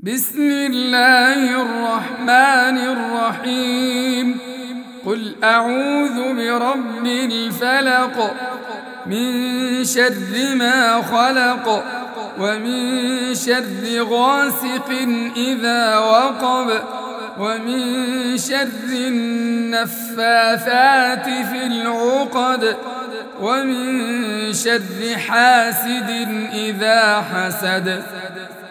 بسم الله الرحمن الرحيم. قل أعوذ برب الفلق، من شر ما خلق، ومن شر غاسق إذا وقب، ومن شر النفاثات في العقد، ومن شر حاسد إذا حسد.